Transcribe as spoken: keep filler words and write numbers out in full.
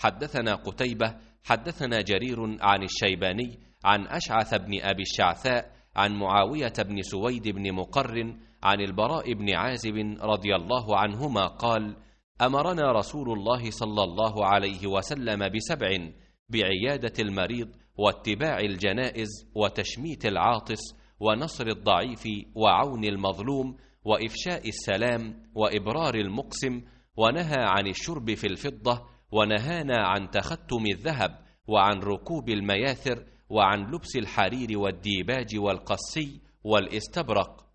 حدثنا قتيبة حدثنا جرير عن الشيباني عن أشعث بن أبي الشعثاء عن معاوية بن سويد بن مقرن عن البراء بن عازب رضي الله عنهما قال: أمرنا رسول الله صلى الله عليه وسلم بسبع: بعيادة المريض، واتباع الجنائز، وتشميت العاطس، ونصر الضعيف، وعون المظلوم، وإفشاء السلام، وإبرار المقسم، ونهى عن الشرب في الفضة، ونهانا عن تختم الذهب، وعن ركوب المياثر، وعن لبس الحرير والديباج والقسي والاستبرق،